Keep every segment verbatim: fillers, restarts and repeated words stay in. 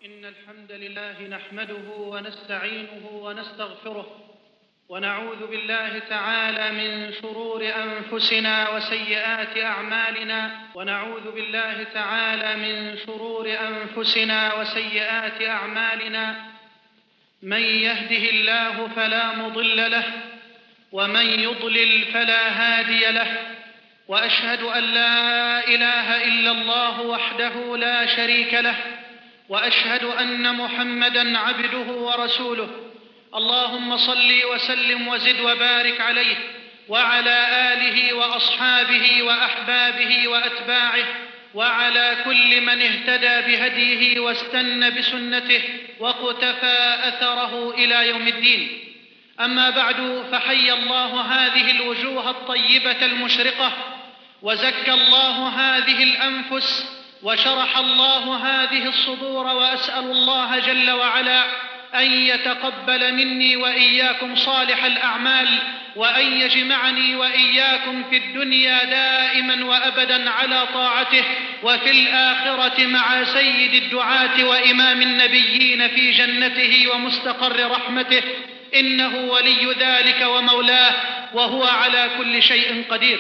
إن الحمد لله نحمده ونستعينه ونستغفره ونعوذ بالله تعالى من شرور أنفسنا وسيئات أعمالنا ونعوذ بالله تعالى من شرور أنفسنا وسيئات أعمالنا من يهده الله فلا مضل له ومن يضلل فلا هادي له وأشهد أن لا إله إلا الله وحده لا شريك له وأشهد أن محمدًا عبده ورسوله اللهم صل وسلم وزد وبارك عليه وعلى آله وأصحابه وأحبابه وأتباعه وعلى كل من اهتدى بهديه واستنى بسنته واقتفى أثره إلى يوم الدين. أما بعد، فحي الله هذه الوجوه الطيبة المشرقة، وزكى الله هذه الأنفس، وشرح الله هذه الصدور، وأسأل الله جل وعلا أن يتقبل مني وإياكم صالح الأعمال، وأن يجمعني وإياكم في الدنيا دائما وأبدا على طاعته، وفي الآخرة مع سيد الدعاة وإمام النبيين في جنته ومستقر رحمته، إنه ولي ذلك ومولاه، وهو على كل شيء قدير.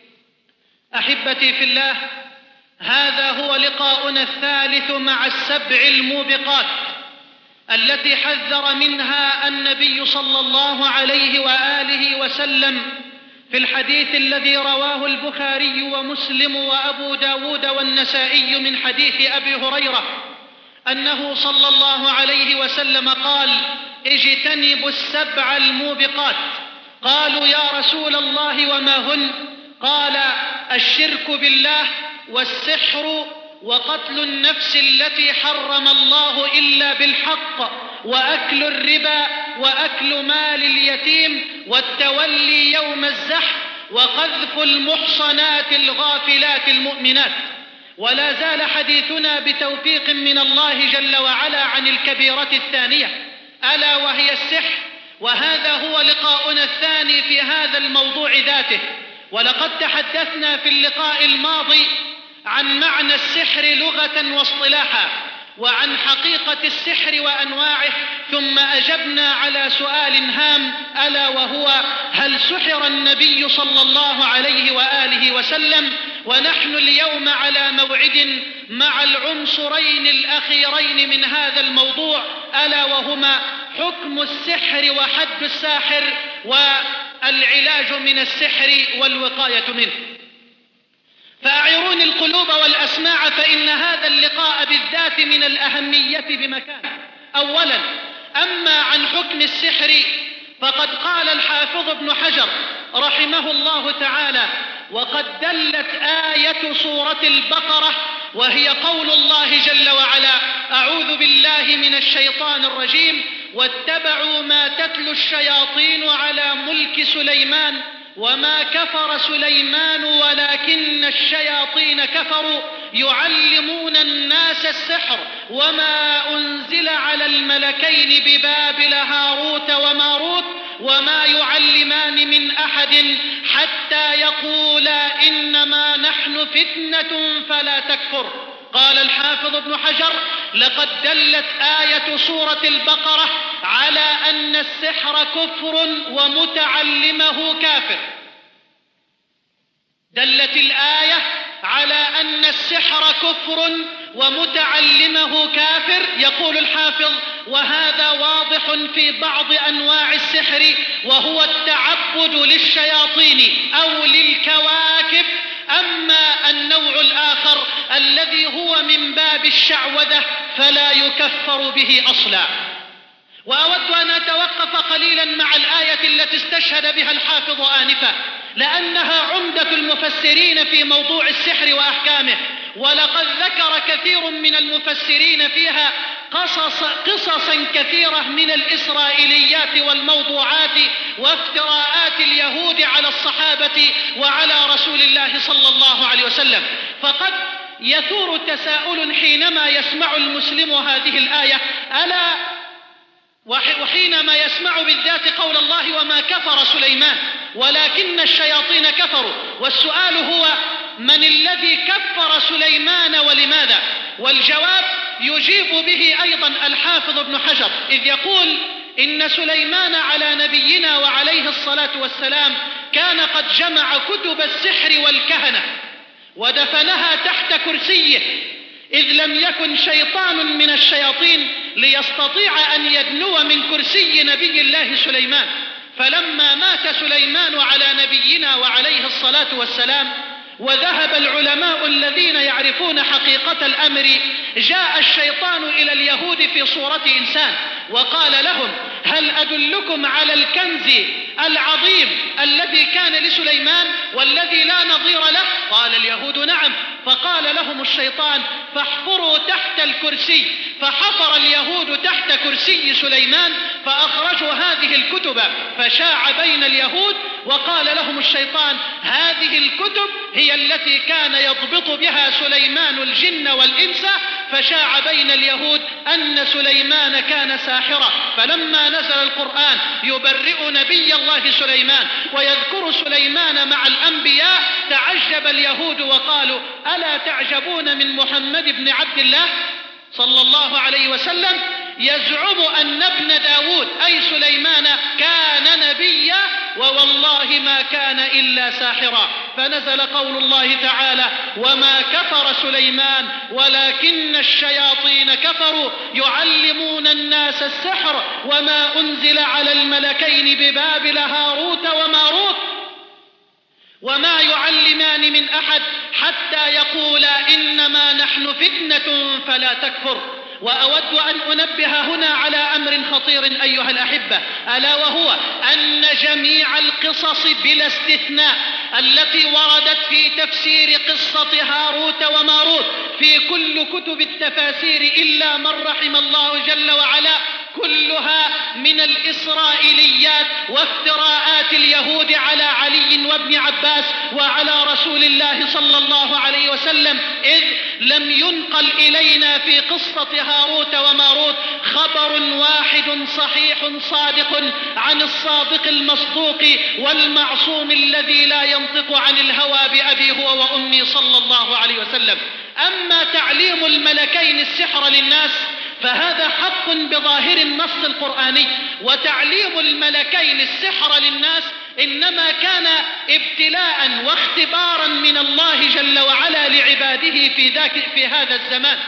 أحبتي في الله، هذا هو لقاؤنا الثالث مع السبع الموبقات التي حذر منها النبي صلى الله عليه وآله وسلم في الحديث الذي رواه البخاري ومسلم وأبو داود والنسائي من حديث أبي هريرة أنه صلى الله عليه وسلم قال: اجتنبوا السبع الموبقات. قالوا: يا رسول الله وما هن؟ قال: الشرك بالله، والسحر، وقتل النفس التي حرم الله إلا بالحق، وأكل الربا، وأكل مال اليتيم، والتولي يوم الزحف، وقذف المحصنات الغافلات المؤمنات. ولا زال حديثنا بتوفيق من الله جل وعلا عن الكبيرة الثانية، ألا وهي السحر، وهذا هو لقاؤنا الثاني في هذا الموضوع ذاته. ولقد تحدثنا في اللقاء الماضي عن معنى السحر لغة واصطلاحا، وعن حقيقة السحر وأنواعه، ثم أجبنا على سؤال هام، ألا وهو: هل سحر النبي صلى الله عليه وآله وسلم؟ ونحن اليوم على موعد مع العنصرين الأخيرين من هذا الموضوع، ألا وهما حكم السحر وحد الساحر، والعلاج من السحر والوقاية منه. فأعيروني القلوب والأسماع، فإن هذا اللقاء بالذات من الأهمية بمكان. أولا، أما عن حكم السحر فقد قال الحافظ ابن حجر رحمه الله تعالى: وقد دلت آية سورة البقرة، وهي قول الله جل وعلا: أعوذ بالله من الشيطان الرجيم، واتبعوا ما تتلو الشياطين على ملك سليمان وما كفر سليمان ولكن الشياطين كفروا يعلمون الناس السحر وما أنزل على الملكين ببابل هاروت وماروت وما يعلمان من أحد حتى يقولا إنما نحن فتنة فلا تكفر. قال الحافظ ابن حجر: لقد دلت آية سورة البقرة على أن السحر كفر ومتعلمه كافر. دلت الآية على أن السحر كفر ومتعلمه كافر. يقول الحافظ: وهذا واضح في بعض أنواع السحر، وهو التعبد للشياطين أو للكواكب. أما النوع الآخر الذي هو من باب الشعوذة فلا يكفر به أصلا. وأود أن أتوقف قليلا مع الآية التي استشهد بها الحافظ آنفا، لأنها عمدة المفسرين في موضوع السحر وأحكامه. ولقد ذكر كثير من المفسرين فيها قصص قصصا كثيرة من الإسرائيليات والموضوعات وافتراءات اليهود على الصحابة وعلى رسول الله صلى الله عليه وسلم. فقد يثور تساؤل حينما يسمع المسلم هذه الآية، ألا وحينما يسمع بالذات قول الله: وما كفر سليمان ولكن الشياطين كفروا. والسؤال هو: من الذي كفر سليمان ولماذا؟ والجواب: يجيب به أيضا الحافظ ابن حجر إذ يقول إن سليمان على نبينا وعليه الصلاة والسلام كان قد جمع كتب السحر والكهنة ودفنها تحت كرسيه، إذ لم يكن شيطان من الشياطين ليستطيع أن يدنو من كرسي نبي الله سليمان. فلما مات سليمان على نبينا وعليه الصلاة والسلام وذهب العلماء الذين يعرفون حقيقة الأمر، جاء الشيطان إلى اليهود في صورة إنسان وقال لهم: هل أدلكم على الكنز العظيم الذي كان لسليمان والذي لا نظير له؟ قال اليهود: نعم. فقال لهم الشيطان: فاحفروا تحت الكرسي. فحفر اليهود تحت كرسي سليمان فأخرجوا هذه الكتب، فشاع بين اليهود، وقال لهم الشيطان: هذه الكتب هي التي كان يضبط بها سليمان الجن والإنس. فشاع بين اليهود أن سليمان كان ساحرا. فلما نزل القرآن يبرئ نبي الله سليمان ويذكر سليمان مع الأنبياء تعجب اليهود وقالوا: ألا تعجبون من محمد بن عبد الله صلى الله عليه وسلم يزعم أن ابن داود أي سليمان كان نبيا ووالله ما كان إلا ساحرا. فنزل قول الله تعالى: وما كفر سليمان ولكن الشياطين كفروا يعلمون الناس السحر وما أنزل على الملكين ببابل هاروت وماروت وما يعلمان من أحد حتى يقولا إنما نحن فتنة فلا تكفر. وأود أن أنبه هنا على أمر خطير أيها الأحبة، ألا وهو أن جميع القصص بلا استثناء التي وردت في تفسير قصة هاروت وماروت في كل كتب التفاسير إلا من رحم الله جل وعلا كلها من الإسرائيليات وافتراءات اليهود على علي وابن عباس وعلى رسول الله صلى الله عليه وسلم، إذ لم ينقل إلينا في قصة هاروت وماروت خبر واحد صحيح صادق عن الصادق المصدوق والمعصوم الذي لا ينطق عن الهوى بأبي هو وأمي صلى الله عليه وسلم. أما تعليم الملكين السحر للناس فهذا حق بظاهر النص القرآني، وتعليم الملكين السحر للناس إنما كان ابتلاء واختبارا من الله جل وعلا لعباده في, ذاك في هذا الزمان.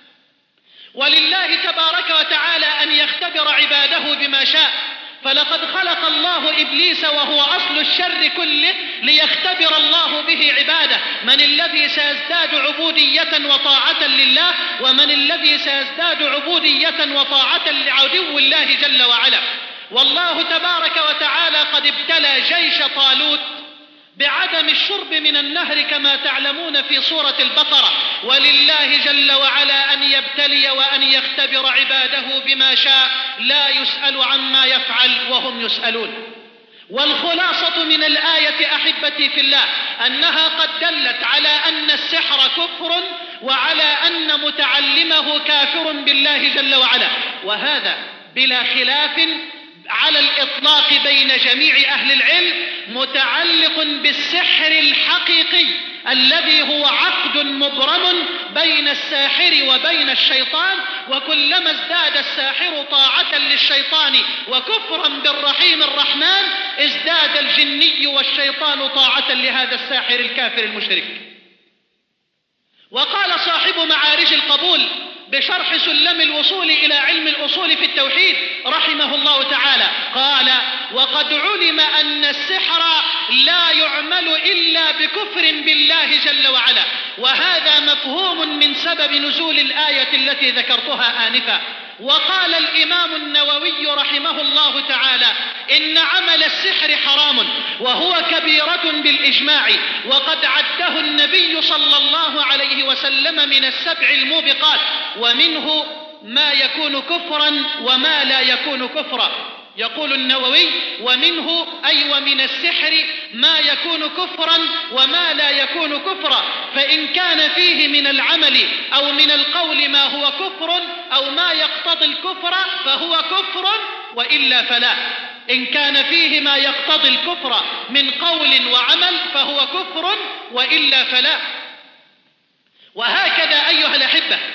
ولله تبارك وتعالى أن يختبر عباده بما شاء، فلقد خلق الله إبليس وهو أصل الشر كله ليختبر الله به عباده، من الذي سيزداد عبودية وطاعة لله ومن الذي سيزداد عبودية وطاعة لعدو الله جل وعلا. والله تبارك وتعالى قد ابتلى جيش طالوت بعدم الشرب من النهر كما تعلمون في سورة البقرة، ولله جل وعلا أن يبتلي وأن يختبر عباده بما شاء، لا يسأل عما يفعل وهم يسألون. والخلاصة من الآية أحبتي في الله أنها قد دلت على أن السحر كفر وعلى أن متعلمه كافر بالله جل وعلا، وهذا بلا خلاف على الإطلاق بين جميع أهل العلم متعلق بالسحر الحقيقي الذي هو عقد مبرم بين الساحر وبين الشيطان، وكلما ازداد الساحر طاعة للشيطان وكفرا بالرحيم الرحمن ازداد الجني والشيطان طاعة لهذا الساحر الكافر المشرك. وقال صاحب معارج القبول بشرح سلم الوصول إلى علم الأصول في التوحيد رحمه الله تعالى قال: وقد علم أن السحر لا يعمل إلا بكفر بالله جل وعلا، وهذا مفهوم من سبب نزول الآية التي ذكرتها آنفا. وقال الإمام النووي رحمه الله تعالى: إن عمل السحر حرام وهو كبيرة بالإجماع، وقد عده النبي صلى الله عليه وسلم من السبع الموبقات، ومنه ما يكون كفرا وما لا يكون كفرا. يقول النووي: ومنه أي ومن السحر ما يكون كفرا وما لا يكون كفرا، فإن كان فيه من العمل أو من القول ما هو كفر أو ما يقتضي الكفر فهو كفر، وإلا فلا. إن كان فيه ما يقتضي الكفر من قول وعمل فهو كفر وإلا فلا. وهكذا أيها الأحبة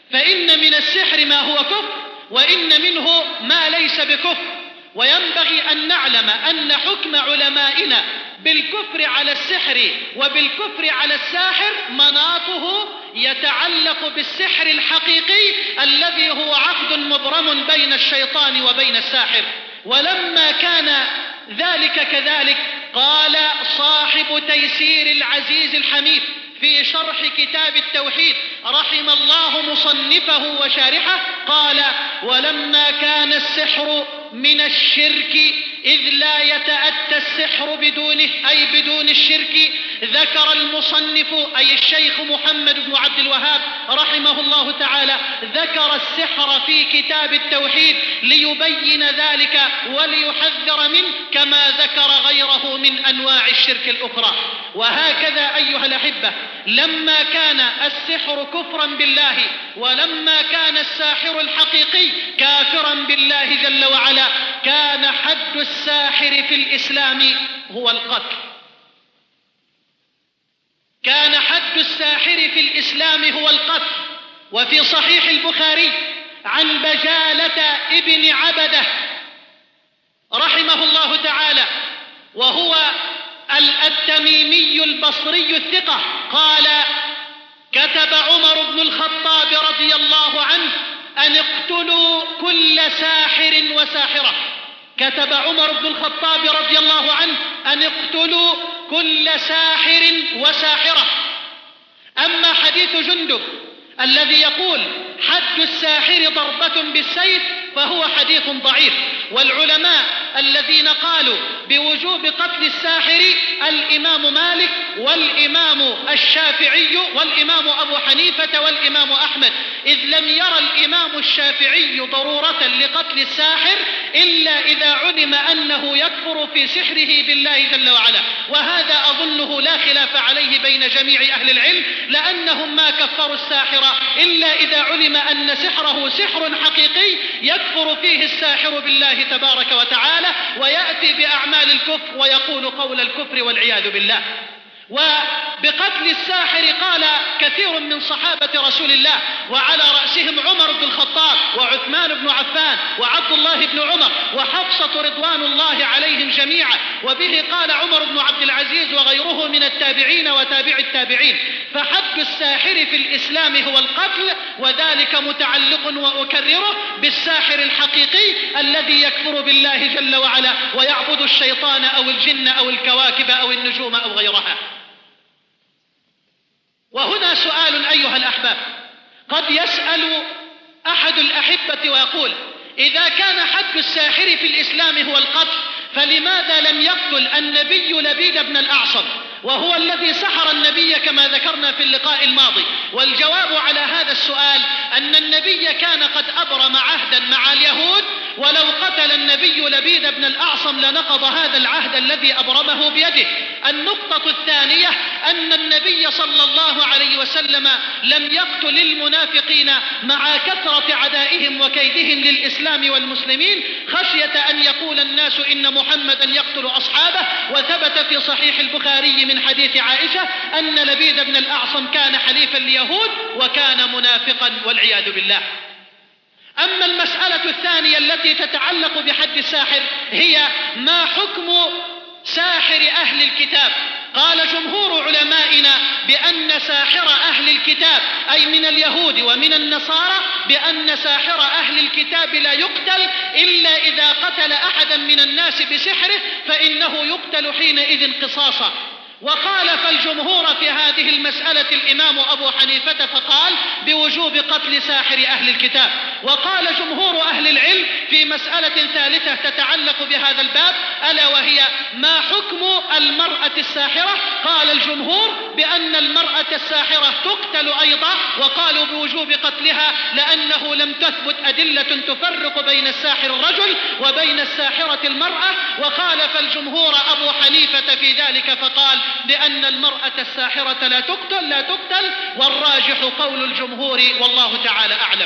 فإن من السحر ما هو كفر وإن منه ما ليس بكفر. وينبغي أن نعلم أن حكم علمائنا بالكفر على السحر وبالكفر على الساحر مناطه يتعلق بالسحر الحقيقي الذي هو عقد مبرم بين الشيطان وبين الساحر. ولما كان ذلك كذلك قال صاحب تيسير العزيز الحميد في شرح كتاب التوحيد رحم الله مصنفه وشارحه قال: ولما كان السحر من الشرك إذ لا يتأتى السحر بدونه أي بدون الشرك، ذكر المصنف أي الشيخ محمد بن عبد الوهاب رحمه الله تعالى ذكر السحر في كتاب التوحيد ليبين ذلك وليحذر منه كما ذكر غيره من أنواع الشرك الأخرى. وهكذا أيها الأحبة لما كان السحر كفرا بالله ولما كان الساحر الحقيقي كافرا بالله جل وعلا كان حد الساحر في الإسلام هو القتل. كان حد الساحر في الإسلام هو القتل. وفي صحيح البخاري عن بجالة ابن عبده رحمه الله تعالى وهو التميمي البصري الثقة قال: كتب عمر بن الخطاب رضي الله عنه أن اقتلوا كل ساحر وساحرة. كتب عمر بن الخطاب رضي الله عنه أن اقتلوا كل ساحر وساحرة. أما حديث جندب الذي يقول حد الساحر ضربة بالسيف فهو حديث ضعيف. والعلماء الذين قالوا بوجوب قتل الساحر الإمام مالك والإمام الشافعي والإمام أبو حنيفة والإمام أحمد، إذ لم يرى الإمام الشافعي ضرورة لقتل الساحر إلا إذا علم أنه يكفر في سحره بالله جل وعلا. وهذا أظنه لا خلاف عليه بين جميع أهل العلم، لأنهم ما كفروا الساحر إلا إذا علم أن سحره سحر حقيقي يكفر فيه الساحر بالله تبارك وتعالى ويأتي بأعمال الكفر ويقول قول الكفر والعياذ بالله. وبقتل الساحر قال كثير من صحابة رسول الله وعلى رأسهم عمر بن الخطاب وعثمان بن عفان وعبد الله بن عمر وحفصة رضوان الله عليهم جميعا. وبه قال عمر بن عبد العزيز وغيره من التابعين وتابع التابعين. فحد الساحر في الإسلام هو القتل، وذلك متعلق وأكرره بالساحر الحقيقي الذي يكفر بالله جل وعلا ويعبد الشيطان أو الجن أو الكواكب أو النجوم أو غيرها. وهنا سؤال أيها الأحباب، قد يسأل أحد الأحبة ويقول: إذا كان حد الساحر في الإسلام هو القتل فلماذا لم يقتل النبي لبيد بن الأعصم وهو الذي سحر النبي كما ذكرنا في اللقاء الماضي؟ والجواب على هذا السؤال أن النبي كان قد أبرم عهدا مع اليهود، ولو قتل النبي لبيد بن الأعصم لنقض هذا العهد الذي أبرمه بيده. النقطة الثانية أن النبي صلى الله عليه وسلم لم يقتل المنافقين مع كثرة عدائهم وكيدهم للإسلام والمسلمين خشية أن يقول الناس إن محمدا يقتل أصحابه. وثبت في صحيح البخاري من حديث عائشة أن لبيد بن الأعصم كان حليفا ليهود وكان منافقا والعياذ بالله. أما المسألة الثانية التي تتعلق بحد الساحر هي ما حكم ساحر أهل الكتاب. قال جمهور علمائنا بأن ساحر أهل الكتاب أي من اليهود ومن النصارى بأن ساحر أهل الكتاب لا يقتل إلا إذا قتل أحدا من الناس بسحره فإنه يقتل حينئذ قصاصا. وقال فالجمهور في هذه المسألة الإمام أبو حنيفة فقال بوجوب قتل ساحر أهل الكتاب. وقال جمهور أهل العلم في مسألة ثالثة تتعلق بهذا الباب ألا وهي ما حكم المرأة الساحرة. قال الجمهور بأن المرأة الساحرة تقتل أيضا، وقالوا بوجوب قتلها لأنه لم تثبت أدلة تفرق بين الساحر الرجل وبين الساحرة المرأة. وقال فالجمهور أبو حنيفة في ذلك فقال لأن المرأة الساحرة لا تقتل لا تقتل والراجح قول الجمهور والله تعالى أعلم.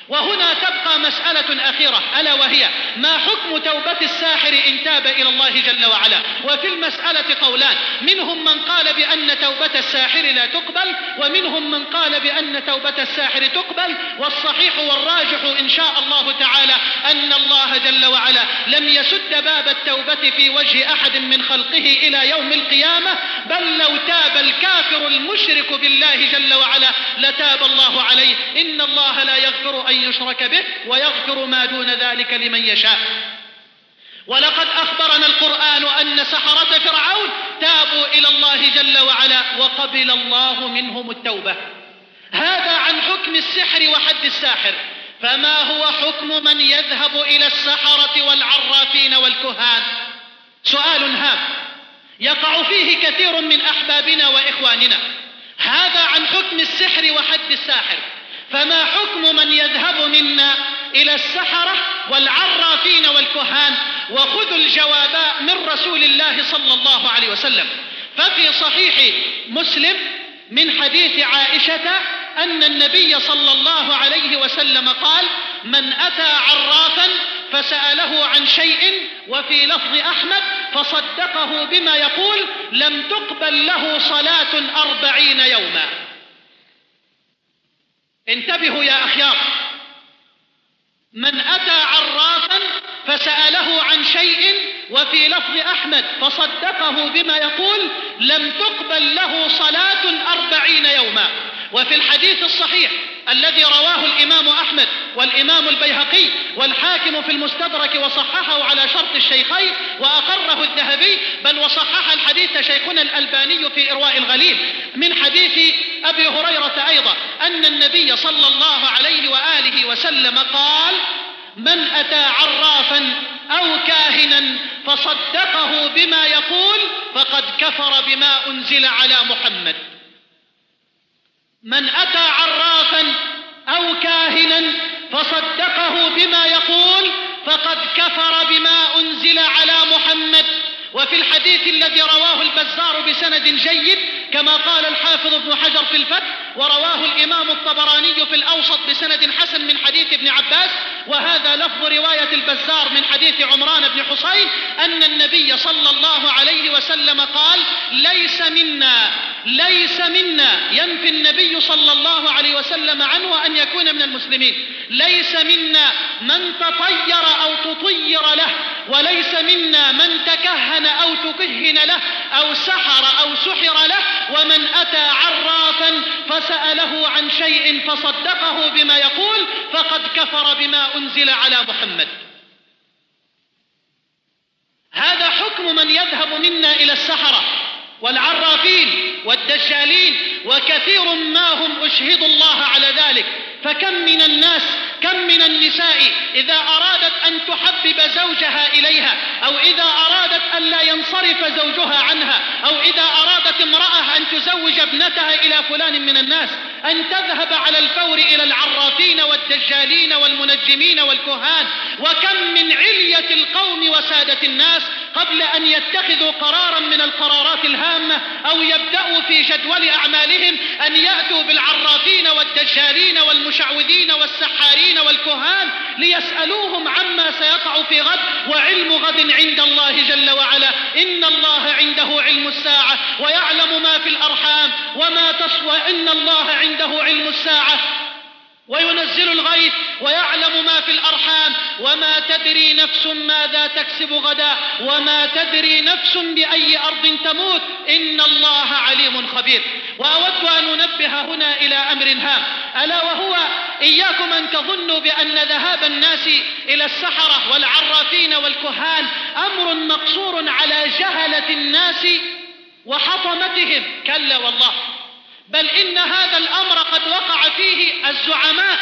وهنا تبقى مسألة أخيرة، ألا وهي ما حكم توبة الساحر إن تاب إلى الله جل وعلا؟ وفي المسألة قولان، منهم من قال بأن توبة الساحر لا تقبل، ومنهم من قال بأن توبة الساحر تقبل. والصحيح والراجح إن شاء الله تعالى أن الله جل وعلا لم يسد باب التوبة في وجه أحد من خلقه إلى يوم القيامة، بل لو تاب الكافر المشرك بالله جل وعلا لتاب الله عليه. إن الله لا يغفر أن يشرك به ويغفر ما دون ذلك لمن يشاء. ولقد أخبرنا القرآن أن سحرة فرعون تابوا إلى الله جل وعلا وقبل الله منهم التوبة. هذا عن حكم السحر وحد الساحر. فما هو حكم من يذهب إلى السحرة والعرافين والكهان؟ سؤال هام يقع فيه كثير من أحبابنا وإخواننا. هذا عن حكم السحر وحد الساحر. فما حكم من يذهب منا إلى السحرة والعرافين والكهان؟ وخذوا الجواب من رسول الله صلى الله عليه وسلم. ففي صحيح مسلم من حديث عائشة أن النبي صلى الله عليه وسلم قال: من أتى عرافا فسأله عن شيء، وفي لفظ أحمد فصدقه بما يقول لم تقبل له صلاة أربعين يوما. انتبهوا يا أخيار، من أتى عرافا فسأله عن شيء، وفي لفظ أحمد فصدقه بما يقول لم تقبل له صلاة أربعين يوما. وفي الحديث الصحيح الذي رواه الإمام أحمد والإمام البيهقي والحاكم في المستدرك وصححه على شرط الشيخين وأقره الذهبي، بل وصحح الحديث شيخنا الألباني في إرواء الغليل، من حديث أبي هريرة أيضا أن النبي صلى الله عليه وآله وسلم قال: من أتى عرافا أو كاهنا فصدقه بما يقول فقد كفر بما أنزل على محمد. من أتى عرافا أو كاهنا فصدقه بما يقول فقد كفر بما أنزل على محمد. وفي الحديث الذي رواه البزار بسند جيد كما قال الحافظ ابن حجر في الفتح، ورواه الإمام الطبراني في الأوسط بسند حسن من حديث ابن عباس، وهذا لفظ رواية البزار من حديث عمران بن حصين، أن النبي صلى الله عليه وسلم قال: ليس منا ليس منا ينفي النبي صلى الله عليه وسلم عنه أن يكون من المسلمين. ليس منا من تطير أو تطير له، وليس منا من تكهن أو تكهن له، أو سحر أو سحر له. ومن أتى عرافا فسأله عن شيء فصدقه بما يقول فقد كفر بما أنزل على محمد. هذا حكم من يذهب منا إلى السحرة والعرافين والدجالين، وكثير ما هم أشهد الله على ذلك. فكم من الناس، كم من النساء إذا أرادت أن تحبب زوجها إليها، أو إذا أرادت أن لا ينصرف زوجها عنها، أو إذا أرادت امرأة أن تزوج ابنتها إلى فلان من الناس، أن تذهب على الفور إلى العرافين والدجالين والمنجمين والكهان. وكم من علية القوم وسادة الناس قبل أن يتخذوا قرارا من القرارات الهامة أو يبدأوا في جدول أعمالهم أن يأتوا بالعرافين والدجالين والمشعوذين والسحارين والكهان ليسألوهم عما سيقع في غد. وعلم غد عند الله جل وعلا. إن الله عنده علم الساعة ويعلم ما في الأرحام وما تصوى. إن الله عنده علم الساعة وينزل الغيث ويعلم ما في الأرحام وما تدري نفس ماذا تكسب غدا وما تدري نفس بأي أرض تموت. إن الله عليم خبير. وأود أن ننبه هنا إلى أمر هام، ألا وهو إياكم أن تظنوا بأن ذهاب الناس إلى السحرة والعرافين والكهان أمر مقصور على جهلة الناس وحطمتهم، كلا والله، بل إن هذا الأمر قد وقع فيه الزعماء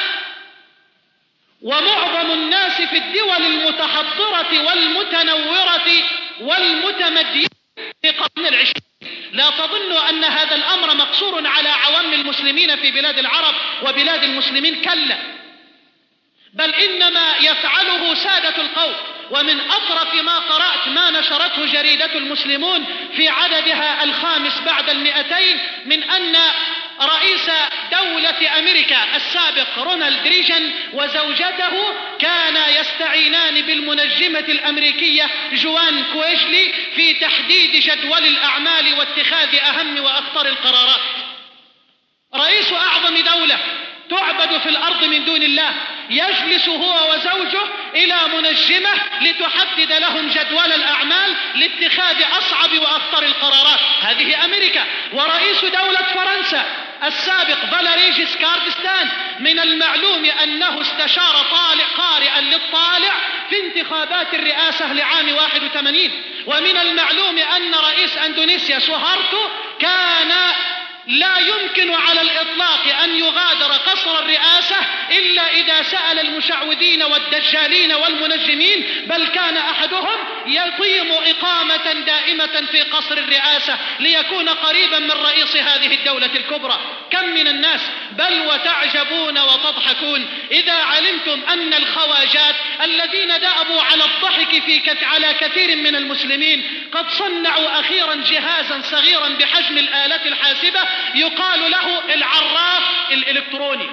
ومعظم الناس في الدول المتحضرة والمتنورة والمتمدينة في القرن العشرين. لا تظنوا أن هذا الأمر مقصور على عوام المسلمين في بلاد العرب وبلاد المسلمين، كلا، بل إنما يفعله سادة القوم. ومن أطرف ما قرأت ما نشرته جريدة المسلمون في عددها الخامس بعد المئتين من أن رئيس دولة أمريكا السابق رونالد ريغان وزوجته كانا يستعينان بالمنجمة الأمريكية جوان كويجلي في تحديد جدول الأعمال واتخاذ أهم وأخطر القرارات. رئيس أعظم دولة تعبد في الأرض من دون الله يجلس هو وزوجه إلى منجمة لتحدد لهم جدول الأعمال لاتخاذ أصعب وأخطر القرارات. هذه أمريكا. ورئيس دولة فرنسا السابق فاليري جيسكار ديستان من المعلوم أنه استشار طالع قارئا للطالع في انتخابات الرئاسة لعام واحد وثمانين. ومن المعلوم أن رئيس أندونيسيا سوهارتو كان لا يمكن على الإطلاق أن يغادر قصر الرئاسة إلا إذا سأل المشعوذين والدجالين والمنجمين، بل كان أحدهم يقيم إقامة دائمة في قصر الرئاسة ليكون قريبا من رئيس هذه الدولة الكبرى. كم من الناس، بل وتعجبون وتضحكون إذا علمتم أن الخواجات الذين دأبوا على الضحك في كت على كثير من المسلمين قد صنعوا أخيرا جهازا صغيرا بحجم الآلة الحاسبة يقال له العراف الإلكتروني.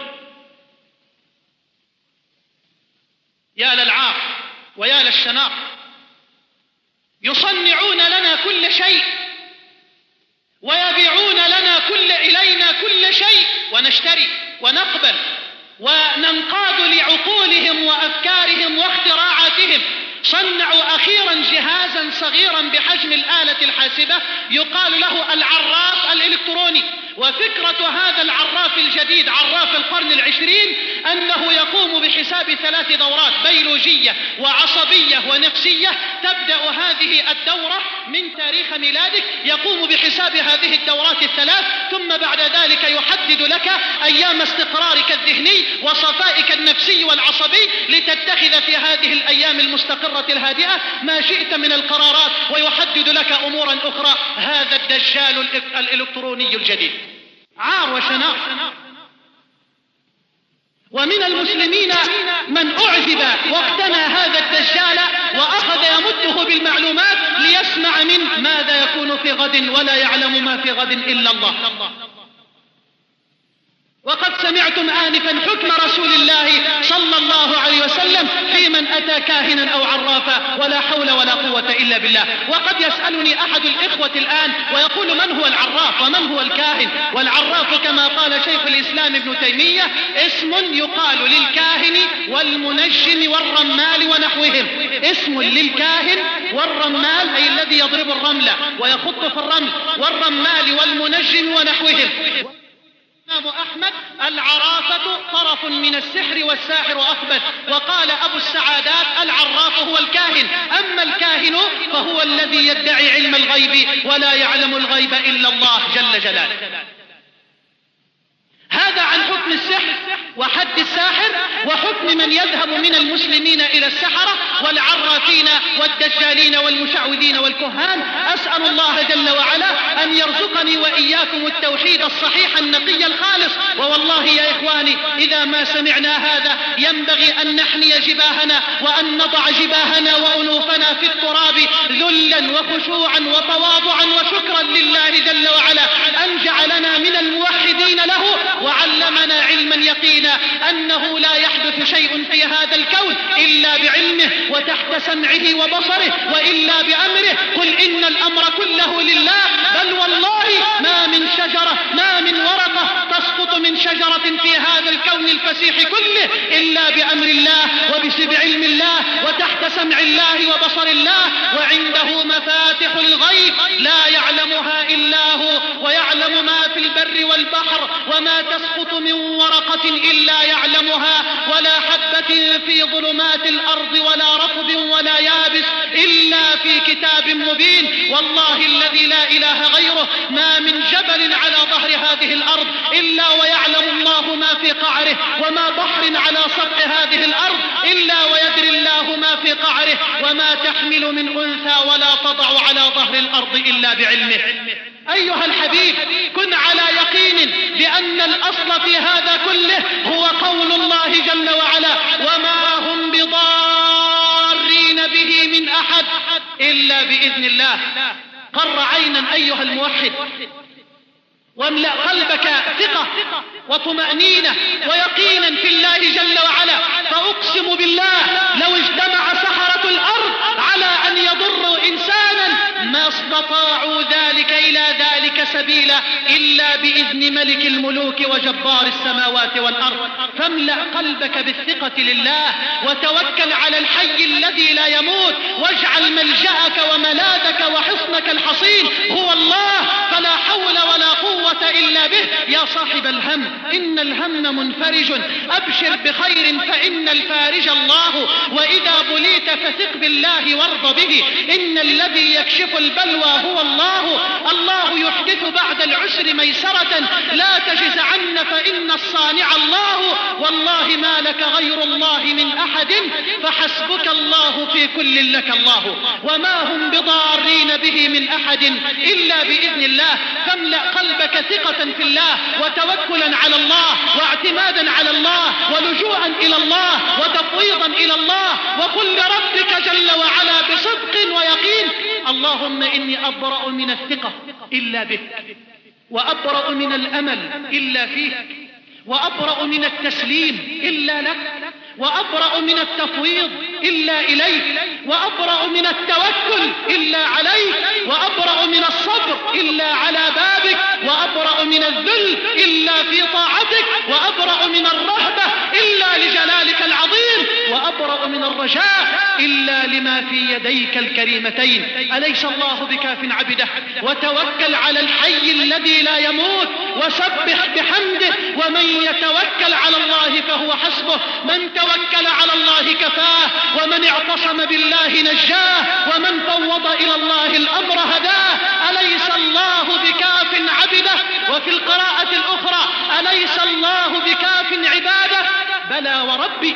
يا للعار ويا للشناق، يصنعون لنا كل شيء ويبيعون لنا كل إلينا كل شيء ونشتري ونقبل وننقاد لعقولهم وأفكارهم واختراعاتهم. صنعوا أخيرا جهازا صغيرا بحجم الآلة الحاسبة يقال له العراف الإلكتروني. وفكرة هذا العراف الجديد عراف القرن العشرين أنه يقوم بحساب ثلاث دورات بيولوجية وعصبية ونفسية. تبدأ هذه الدورة من تاريخ ميلادك، يقوم بحساب هذه الدورات الثلاث، ثم بعد ذلك يحدد لك أيام استقرارك الذهني وصفائك النفسي والعصبي لتتخذ في هذه الأيام المستقرة الهادئة ما شئت من القرارات، ويحدد لك أمورا أخرى. هذا الدجال الإلكتروني الجديد عار وشناق. ومن المسلمين من أعجب واقتنى هذا الدجال وأخذ يمده بالمعلومات ليسمع منه ماذا يكون في غد، ولا يعلم ما في غد إلا الله. وقد سمعتم آنفا حكم رسول الله صلى الله عليه وسلم في من أتى كاهنا أو عرافا، ولا حول ولا قوة إلا بالله. وقد يسألني أحد الإخوة الآن ويقول من هو العراف ومن هو الكاهن؟ والعراف كما قال شيخ الإسلام ابن تيمية اسم يقال للكاهن والمنجم والرمال ونحوهم. اسم للكاهن والرمال أي الذي يضرب الرمل ويخط في الرمل، والرمال والمنجم ونحوهم. الإمام أحمد العرافة طرف من السحر والساحر أخبث. وقال أبو السعادات العراف هو الكاهن، أما الكاهن فهو الذي يدعي علم الغيب ولا يعلم الغيب إلا الله جل جلاله. هذا عن حكم السحر وحد الساحر وحكم من يذهب من المسلمين إلى السحرة والعرافين والدجالين والمشعوذين والكهان. أسأل الله جل وعلا أن يرزقني وإياكم التوحيد الصحيح النقي الخالص. ووالله يا إخواني إذا ما سمعنا هذا ينبغي أن نحني جباهنا وأن نضع جباهنا وأنوفنا في التراب ذلا وخشوعا وتواضعا وشكرا لله جل وعلا أن جعلنا من الموحدين له وعلمنا علما يقينا أنه لا يحدث شيء في هذا الكون إلا بعلمه وتحت سمعه وبصره وإلا بأمره. قل إن الأمر كله لله، بل والله ما من شجرة ما من ورقة تسقط من شجرة في هذا الكون الفسيح كله إلا بأمر الله وبعلم الله وتحت سمع الله وبصر الله. وعنده مفاتح الغيب لا يعلمها إلا هو، ويعلم ما في البر والبحر، وما تسقط من ورقة إلا يعلمها، ولا حبة في ظلمات الأرض ولا رطب ولا يابس إلا في كتاب مبين. والله الذي لا إله غيره ما من جبل على ظهر هذه الأرض إلا ويعلم الله ما في قعره، وما بحر على سطح هذه الأرض إلا ويدري الله ما في قعره، وما تحمل من أنثى ولا تضع على ظهر الأرض إلا بعلمه. أيها الحبيب كن على يقين بأن الأصل في هذا كله هو قول الله جل وعلا وما هم بضارين به من أحد إلا بإذن الله. قر عينا أيها الموحد واملأ قلبك ثقة وطمأنينة ويقينا في الله جل وعلا. فأقسم بالله لو اجتمع سحرة الأرض على أن يضروا إنسانا ما استطاعوا ذلك إلى ذلك سبيلا إلا بإذن ملك الملوك وجبار السماوات والأرض. فاملأ قلبك بالثقة لله وتوكل على الحي الذي لا يموت، واجعل ملجأك وملاذك وحصنك الحصين هو الله، فلا حول ولا قوة إلا به. يا صاحب الهم إن الهم منفرج، أبشر بخير فإن الفارج الله، وإذا بليت فثق بالله وارض به، إن الذي يكشف البلوى هو الله. الله يحدث بعد العسر ميسرة، لا تجزعن فإن الصانع الله، والله ما لك غير الله من أحد، فحسبك الله في كل لك الله، وما هم بضارين به من أحد إلا بإذن الله. فاملأ قلبك ثقة في الله وتوكلا على الله واعتمادا على الله ولجوءا إلى الله وتفويضا إلى الله، وقل لربك جل وعلا بصدق ويقين: اللهم إني أبرأ من الثقة إلا بك، وأبرأ من الأمل إلا فيك، وأبرأ من التسليم إلا لك، وأبرأ من التفويض إلا إليك، وأبرأ من التوكل إلا عليك، وأبرأ من الصبر إلا على بابك، وأبرأ من الذل إلا في طاعتك، وأبرأ من الرهبة إلا لجلالك العظيم، وأبرأ من الرجاء إلا لما في يديك الكريمتين. أليس الله بكاف عبده؟ وتوكل على الحي الذي لا يموت وسبح بحمده، ومن يتوكل على الله فهو حسبه، من توكل على الله كفاه، ومن اعتصم بالله نجاه، ومن فوض إلى الله الأمر هداه. أليس الله بكاف عبده؟ وفي القراءة الأخرى: أليس الله بكاف عباده؟ بلى وربي.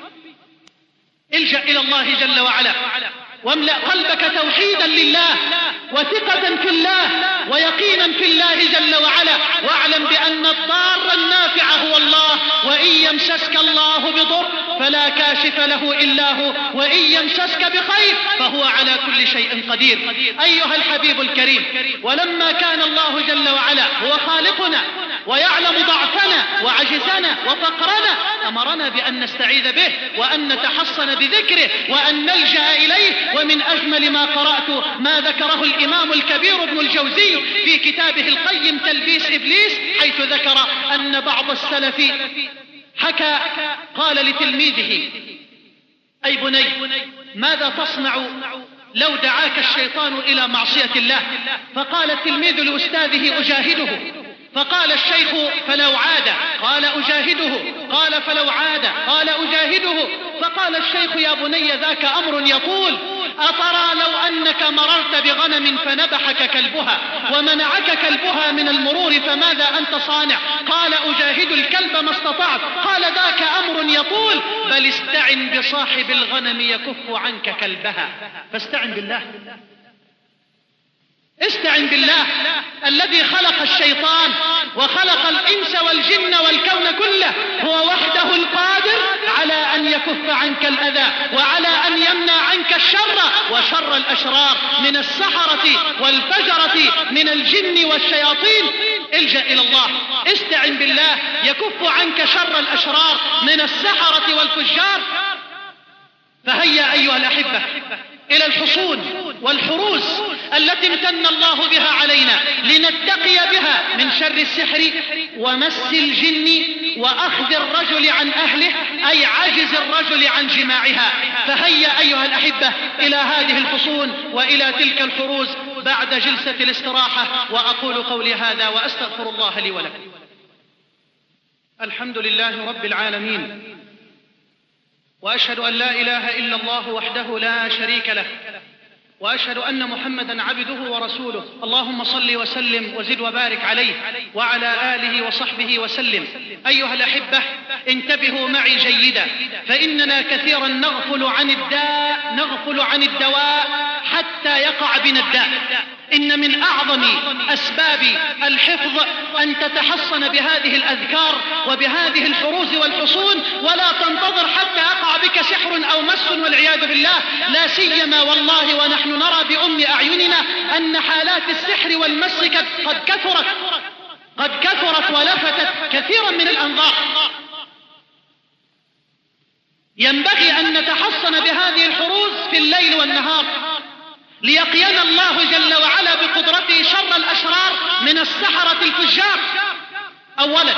الجأ إلى الله جل وعلا واملأ قلبك توحيدا لله وثقة في الله ويقينا في الله جل وعلا، واعلم بأن الضار النافع هو الله، وإن يمسسك الله بضر فلا كاشف له إلا هو، وإن يمسسك بخير فهو على كل شيء قدير. أيها الحبيب الكريم، ولما كان الله جل وعلا هو خالقنا ويعلم ضعفنا وعجزنا وفقرنا، أمرنا بأن نستعيذ به وأن نتحصن بذكره وأن نلجأ إليه. ومن أجمل ما قرأت ما ذكره الإمام الكبير ابن الجوزي في كتابه القيم تلبيس إبليس، حيث ذكر أن بعض السلف حكى قال لتلميذه: أي بني، ماذا تصنع لو دعاك الشيطان إلى معصية الله؟ فقال التلميذ لأستاذه: أجاهده. فقال الشيخ: فلو عاد؟ قال: أجاهده. قال: فلو عاد؟ قال: أجاهده. فقال الشيخ: يا بني، ذاك أمر يطول، أترى لو أنك مررت بغنم فنبحك كلبها ومنعك كلبها من المرور فماذا أنت صانع؟ قال: أجاهد الكلب ما استطعت. قال: ذاك أمر يطول، بل استعن بصاحب الغنم يكف عنك كلبها. فاستعن بالله، استعن بالله الذي خلق الشيطان وخلق الإنس والجن والكون كله، هو وحده القادر على أن يكف عنك الأذى وعلى أن يمنع عنك الشر وشر الأشرار من السحرة والفجرة من الجن والشياطين. الجأ إلى الله، استعن بالله يكف عنك شر الأشرار من السحرة والفجار. فهيا أيها الأحبة إلى الحصون والحروز التي امتن الله بها علينا لنتقي بها من شر السحر ومس الجن وأخذ الرجل عن أهله، أي عجز الرجل عن جماعها. فهيا أيها الأحبة إلى هذه الحصون وإلى تلك الحروز بعد جلسة الاستراحة، وأقول قولي هذا وأستغفر الله لي ولكم. الحمد لله رب العالمين، وأشهد أن لا إله إلا الله وحده لا شريك له، وأشهد أن محمدا عبده ورسوله. اللهم صل وسلم وزد وبارك عليه وعلى آله وصحبه وسلم. أيها الأحبة، انتبهوا معي جيدا، فإننا كثيرا نغفل عن الداء نغفل عن الدواء حتى يقع بنا الداء. إن من أعظم أسباب الحفظ أن تتحصن بهذه الأذكار وبهذه الحروز والحصون، ولا تنتظر حتى يقع بك سحر أو مس والعياذ بالله، لا سيما والله ونحن نرى بأم أعيننا أن حالات السحر والمس قد كثرت. قد كثرت ولفتت كثيرا من الأنظار. ينبغي أن نتحصن بهذه الحروز في الليل والنهار ليقينا الله جل وعلا بقدرته شر الأشرار من السحرة الفجار. أولا،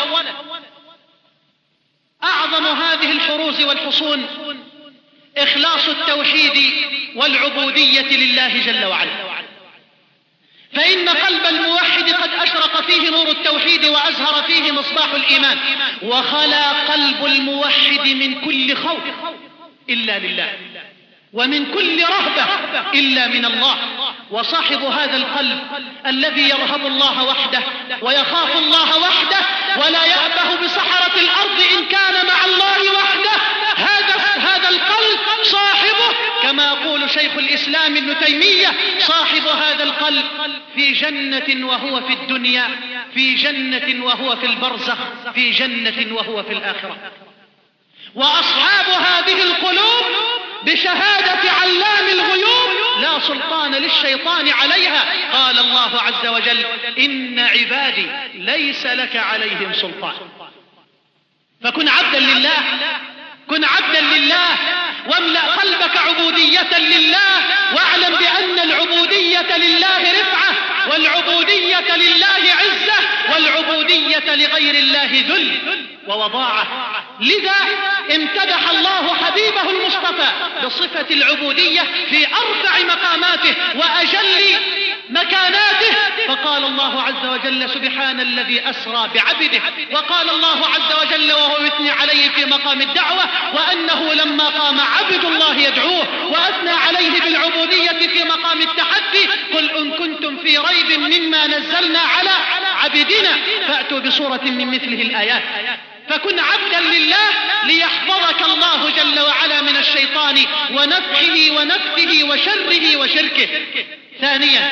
أعظم هذه الحروز والحصون إخلاص التوحيد والعبودية لله جل وعلا، فإن قلب الموحد قد أشرق فيه نور التوحيد وأزهر فيه مصباح الإيمان، وخلا قلب الموحد من كل خوف إلا لله، ومن كل رهبة إلا من الله. وصاحب هذا القلب الذي يرهب الله وحده ويخاف الله وحده ولا يأبه بسحرة الأرض إن كان مع الله وحده، هذا هذا القلب صاحبه كما يقول شيخ الإسلام ابن تيمية: صاحب هذا القلب في جنة وهو في الدنيا، في جنة وهو في البرزخ، في جنة وهو في الآخرة. وأصحاب هذه القلوب بشهادة علام الغيوب لا سلطان للشيطان عليها. قال الله عز وجل: إن عبادي ليس لك عليهم سلطان. فكن عبدا لله، كن عبدا لله، واملأ قلبك عبودية لله، واعلم بأن العبودية لله رفعة، والعبودية لله عزة، والعبودية لغير الله ذل ووضاعة. لذا امتدح الله حبيبه المصطفى بصفة العبودية في أرفع مقاماته وأجل مكاناته، فقال الله عز وجل: سبحان الذي أسرى بعبده. وقال الله عز وجل وهو يثني عليه في مقام الدعوة: وأنه لما قام عبد الله يدعوه. وأثنى عليه بالعبودية في مقام التحدي: قل إن كنتم في ريب مما نزلنا على عبدنا فأتوا بصورة من مثله الآيات. فكن عبدا لله ليحفظك الله جل وعلا من الشيطان ونفخه ونفثه وشره وشركه. ثانيا،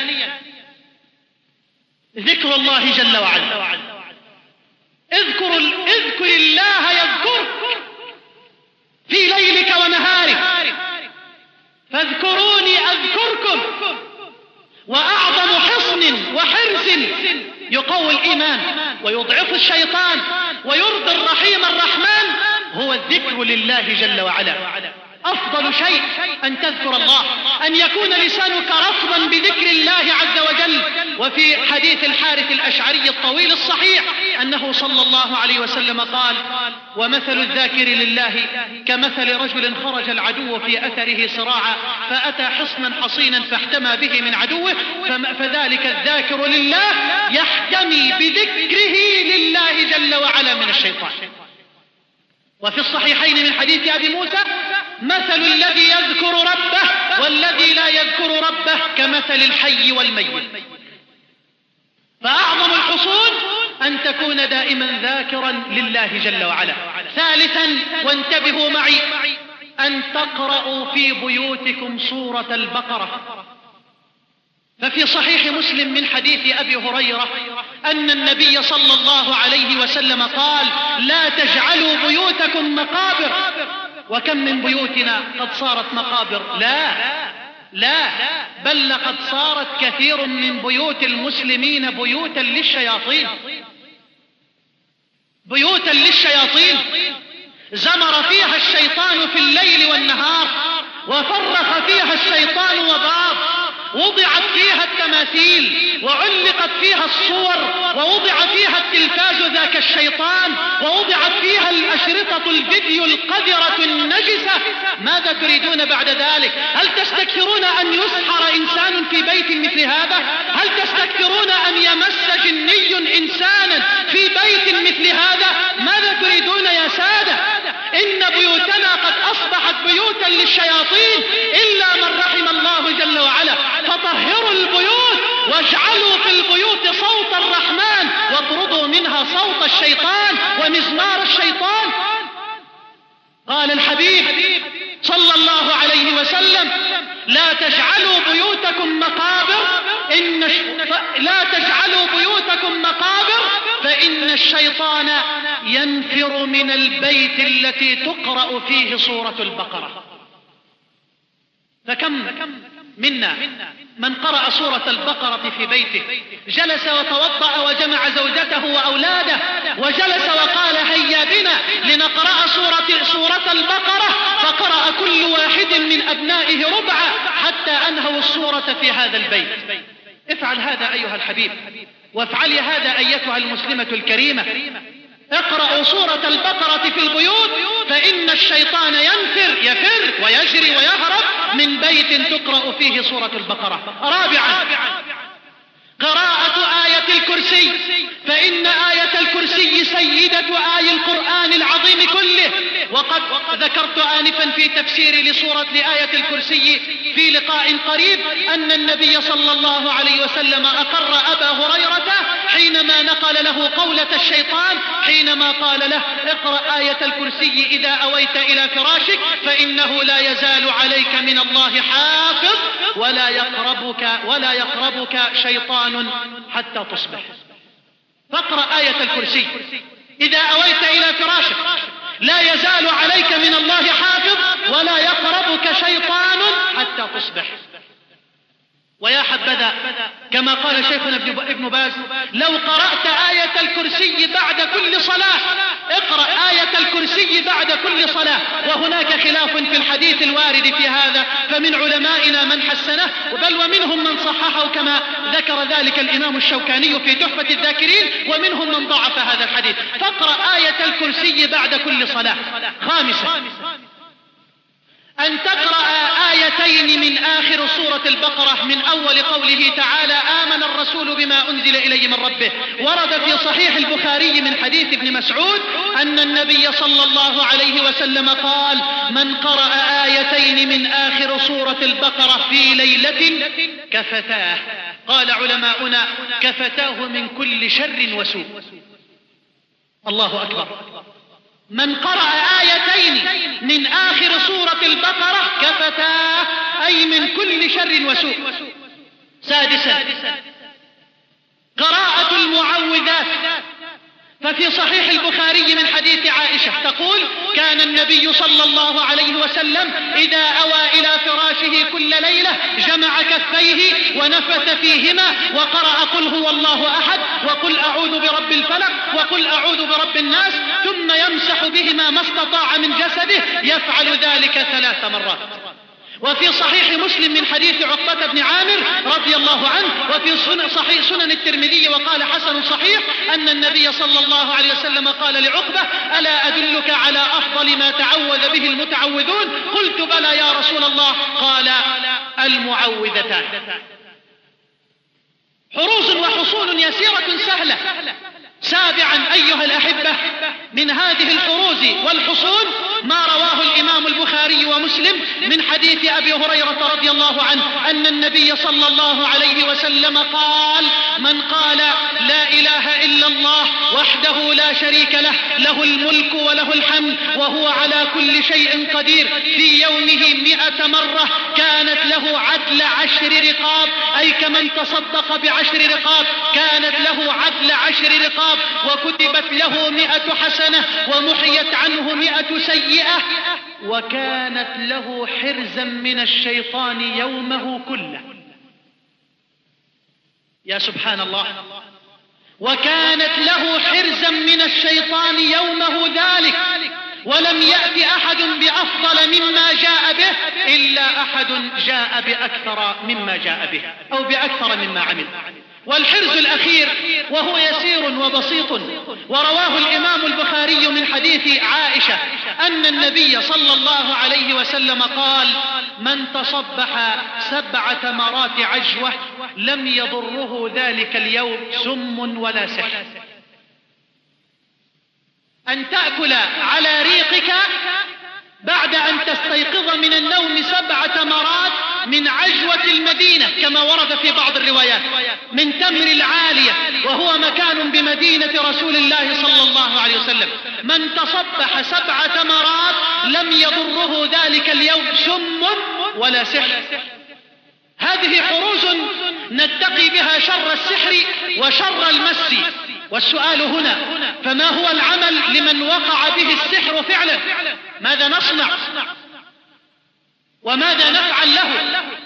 ذكر الله جل وعلا. اذكر, اذكر الله يذكرك في ليلك ونهارك، فاذكروني أذكركم. وأعظم حصن وحرز يقوي الإيمان ويضعف الشيطان ويرضي الرحيم الرحمن هو الذكر لله جل وعلا. أفضل شيء أن تذكر الله، أن يكون لسانك رطبا بذكر الله عز وجل. وفي حديث الحارث الأشعري الطويل الصحيح أنه صلى الله عليه وسلم قال: ومثل الذاكر لله كمثل رجل خرج العدو في أثره صراعا فأتى حصنا حصينا فاحتمى به من عدوه، فذلك الذاكر لله يحتمي بذكره لله جل وعلا من الشيطان. وفي الصحيحين من حديث أبي موسى: مثل الذي يذكر ربه والذي لا يذكر ربه كمثل الحي والميت. فأعظم الحصول أن تكون دائما ذاكرا لله جل وعلا. ثالثا، وانتبهوا معي، أن تقرأوا في بيوتكم سورة البقرة. ففي صحيح مسلم من حديث أبي هريرة أن النبي صلى الله عليه وسلم قال: لا تجعلوا بيوتكم مقابر. وكم من بيوتنا قد صارت مقابر؟ لا لا بل لقد صارت كثير من بيوت المسلمين بيوتا للشياطين، بيوتا للشياطين زمر فيها الشيطان في الليل والنهار، وفرخ فيها الشيطان وباب، وضعت فيها التماثيل وعلقت فيها الصور، ووضع فيها التلفاز ذاك الشيطان، ووضعت فيها الأشرطة الفيديو القذرة النجسة. ماذا تريدون بعد ذلك؟ هل تستكثرون أن يسحر إنسان في بيت مثل هذا؟ هل تستكثرون أن يمس جني إنسانا في بيت مثل هذا؟ ماذا تريدون يا سادة؟ إن بيوتنا قد أصبحت بيوتا للشياطين إلا من رحم الله جل وعلا. فطهروا البيوت واجعلوا في البيوت صوت الرحمن واطردوا منها صوت الشيطان ومزمار الشيطان. قال الحبيب صلى الله عليه وسلم: لا تجعلوا بيوتكم مقابر إن لا تجعلوا بيوتكم مقابر فإن الشيطان ينفر من البيت التي تقرأ فيه سورة البقرة. فكم منا من قرأ سورة البقرة في بيته جلس وتوضأ وجمع زوجته وأولاده وجلس وقال هيا بنا لنقرأ سورة, سورة البقرة، فقرأ كل واحد من أبنائه ربعا حتى أنهوا السورة في هذا البيت. افعل هذا أيها الحبيب، وافعلي هذا أيتها المسلمة الكريمة. اقرأوا سورة البقرة في البيوت، فإن الشيطان ينفر يفر ويجري ويهرب من بيت تقرأ فيه سورة البقرة. رابعا قراءة آية الكرسي، فإن آية الكرسي سيدة آي القرآن العظيم كله. وقد ذكرت آنفا في تفسيري لسورة لآية الكرسي في لقاء قريب أن النبي صلى الله عليه وسلم أقر أبا هريرة حينما نقل له قولة الشيطان حينما قال له اقرأ آية الكرسي إذا أويت إلى فراشك فإنه لا يزال عليك من الله حافظ ولا يقربك ولا يقربك شيطان حتى تصبح. فاقرأ آية الكرسي إذا أويت إلى فراشك، لا يزال عليك من الله حافظ ولا يقربك شيطان حتى تصبح. ويا حبذا كما قال شيخنا ابن باز لو قرأت آية الكرسي بعد كل صلاة، اقرأ آية الكرسي بعد كل صلاة. وهناك خلاف في الحديث الوارد في هذا، فمن علمائنا من حسنه بل ومنهم من صححه كما ذكر ذلك الإمام الشوكاني في تحفة الذاكرين، ومنهم من ضعف هذا الحديث. فاقرأ آية الكرسي بعد كل صلاة. خامسا أن تقرأ آيتين من آخر سورة البقرة من أول قوله تعالى آمن الرسول بما أنزل إليه من ربه. ورد في صحيح البخاري من حديث ابن مسعود أن النبي صلى الله عليه وسلم قال من قرأ آيتين من آخر سورة البقرة في ليلة كفتاه. قال علماؤنا كفتاه من كل شر وسوء. الله أكبر. من قرأ آيتين من آخر سورة البقرة كفتاه أي من كل شر وسوء. سادسا قراءة المعوذات، ففي صحيح البخاري من حديث عائشة تقول كان النبي صلى الله عليه وسلم إذا أوى إلى فراشه كل ليلة جمع كفيه ونفث فيهما وقرأ قل هو الله أحد وقل أعوذ برب الفلق وقل أعوذ برب الناس ثم يمسح بهما ما استطاع من جسده، يفعل ذلك ثلاث مرات. وفي صحيح مسلم من حديث عقبة بن عامر رضي الله عنه وفي صحيح سنن الترمذي وقال حسن صحيح أن النبي صلى الله عليه وسلم قال لعقبة ألا أدلك على أفضل ما تعوذ به المتعوذون؟ قلت بلى يا رسول الله، قال المعوذتان. حروز وحصول يسيرة سهلة. سابعا أيها الأحبة من هذه الحروز والحصول ما رواه الإمام البخاري ومسلم من حديث أبي هريرة رضي الله عنه أن النبي صلى الله عليه وسلم قال من قال لا إله إلا الله وحده لا شريك له له الملك وله الحمد وهو على كل شيء قدير في يومه مئة مرة كانت له عدل عشر رقاب، أي كمن تصدق بعشر رقاب كانت له عدل عشر رقاب وكتبت له مئة حسنة ومحيت عنه مئة سيئة وكانت له حرزا من الشيطان يومه كله. يا سبحان الله. وكانت له حرزا من الشيطان يومه ذلك، ولم يأت أحد بأفضل مما جاء به إلا أحد جاء بأكثر مما جاء به أو بأكثر مما عمل. والحرز الأخير وهو يسير وبسيط، ورواه الإمام البخاري من حديث عائشة أن النبي صلى الله عليه وسلم قال من تصبح سبع تمرات عجوة لم يضره ذلك اليوم سم ولا سحر. أن تأكل على ريقك بعد أن تستيقظ من النوم سبع تمرات من عجوة المدينة كما ورد في بعض الروايات من تمر العالية وهو مكان بمدينة رسول الله صلى الله عليه وسلم. من تصبح سبع تمرات لم يضره ذلك اليوم سم ولا سحر. هذه حروز نتقي بها شر السحر وشر المس. والسؤال هنا فما هو العمل لمن وقع به السحر فعلا؟ ماذا نصنع وماذا نفعل له؟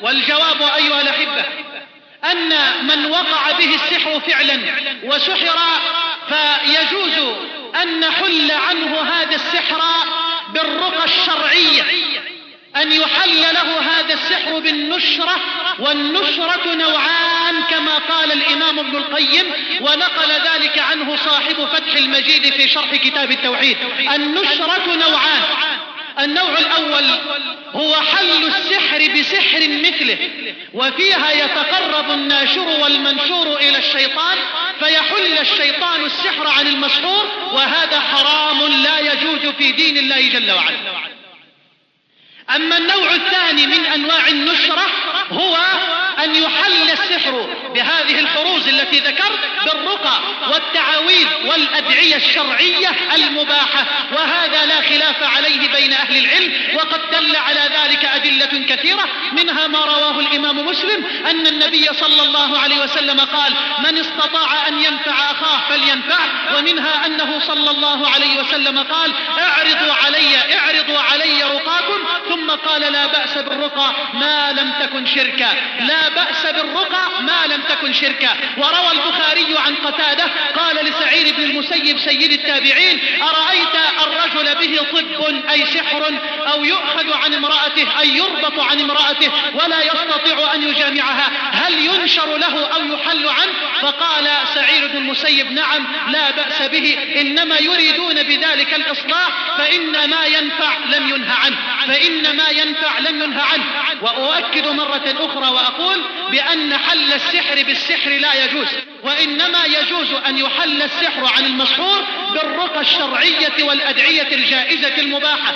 والجواب أيها الأحبة أن من وقع به السحر فعلا وسحر فيجوز أن نحل عنه هذا السحر بالرقى الشرعية، أن يحل له هذا السحر بالنشرة، والنشرة نوعان كما قال الإمام ابن القيم، ونقل ذلك عنه صاحب فتح المجيد في شرح كتاب التوحيد. النشرة نوعان: النوع الأول هو حل السحر بسحر مثله، وفيها يتقرب الناشر والمنشور إلى الشيطان فيحل الشيطان السحر عن المسحور، وهذا حرام لا يجوز في دين الله جل وعلا. أما النوع الثاني من أنواع النشرة هو أن يحل السحر بهذه الحروز التي ذكرت بالرقى والتعاويذ والأدعية الشرعية المباحة، وهذا لا خلاف عليه بين أهل العلم، وقد دل على ذلك أدلة كثيرة، منها ما رواه الإمام مسلم أن النبي صلى الله عليه وسلم قال: من استطاع أن ينفع أخاه فلينفعه، ومنها أنه صلى الله عليه وسلم قال: اعرضوا علي اعرضوا علي رقاكم، ثم قال: لا بأس بالرقى ما لم تكن شركا، لا بأس بالرقى ما لم تكن شركا. وروى البخاري عن قتادة قال لسعيد بن المسيب سيد التابعين: أرأيت الرجل به طب أي سحر أو يؤخذ عن امرأته أي يربط عن امرأته ولا يستطيع أن يجامعها، هل ينشر له أو يحل عنه؟ فقال سعيد بن المسيب: نعم لا بأس به، إنما يريدون بذلك الإصلاح، فإن ما ينفع لم ينهى عنه، فإن ما ينفع لم ينهى عنه. وأؤكد مرة أخرى وأقول بأن حل السحر بالسحر لا يجوز، وإنما يجوز أن يحل السحر عن المسحور بالرقى الشرعية والأدعية الجائزة المباحة.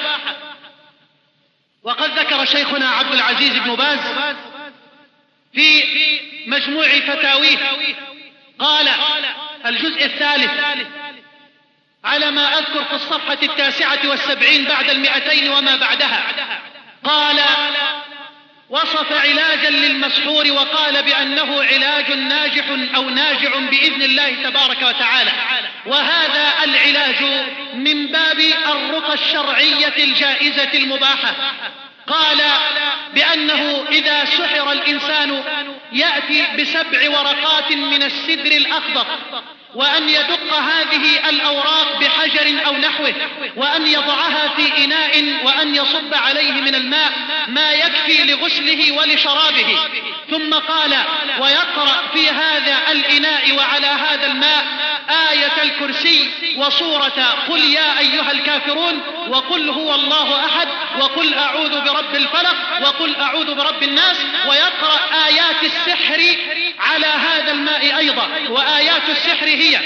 وقد ذكر شيخنا عبد العزيز بن باز في مجموع فتاويه قال الجزء الثالث على ما أذكر في الصفحة التاسعة والسبعين بعد المئتين وما بعدها، قال: وصف علاجا للمسحور وقال بأنه علاج ناجح أو ناجع بإذن الله تبارك وتعالى، وهذا العلاج من باب الرقى الشرعية الجائزة المباحة. قال بأنه إذا سحر الإنسان يأتي بسبع ورقات من السدر الأخضر، وأن يدق هذه الأوراق بحجر أو نحوه، وأن يضعها في إناء، وأن يصب عليه من الماء ما يكفي لغسله ولشرابه، ثم قال: ويقرأ في هذا الإناء وعلى هذا الماء آية الكرسي وسورة قل يا أيها الكافرون، وقل هو الله أحد، وقل أعوذ برب الفلق، وقل أعوذ برب الناس، ويقرأ آيات السحر على هذا الماء أيضا. وآيات السحر هي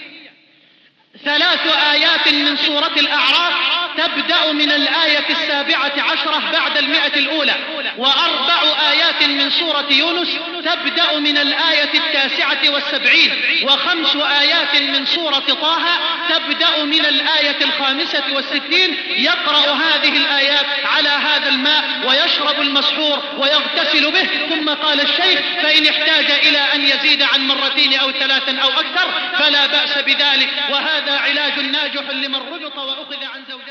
ثلاث آيات من سورة الأعراف تبدأ من الآية السابعة عشرة بعد المئة الأولى، وأربع آيات من سورة يونس تبدأ من الآية التاسعة والسبعين، وخمس آيات من سورة طه تبدأ من الآية الخامسة والستين. يقرأ هذه الآيات على هذا الماء ويشرب المسحور ويغتسل به. ثم قال الشيخ: فإن احتاج إلى أن يزيد عن مرتين أو ثلاثا أو أكثر فلا بأس بذلك، وهذا علاج ناجح لمن ربط وأخذ عن زوجه.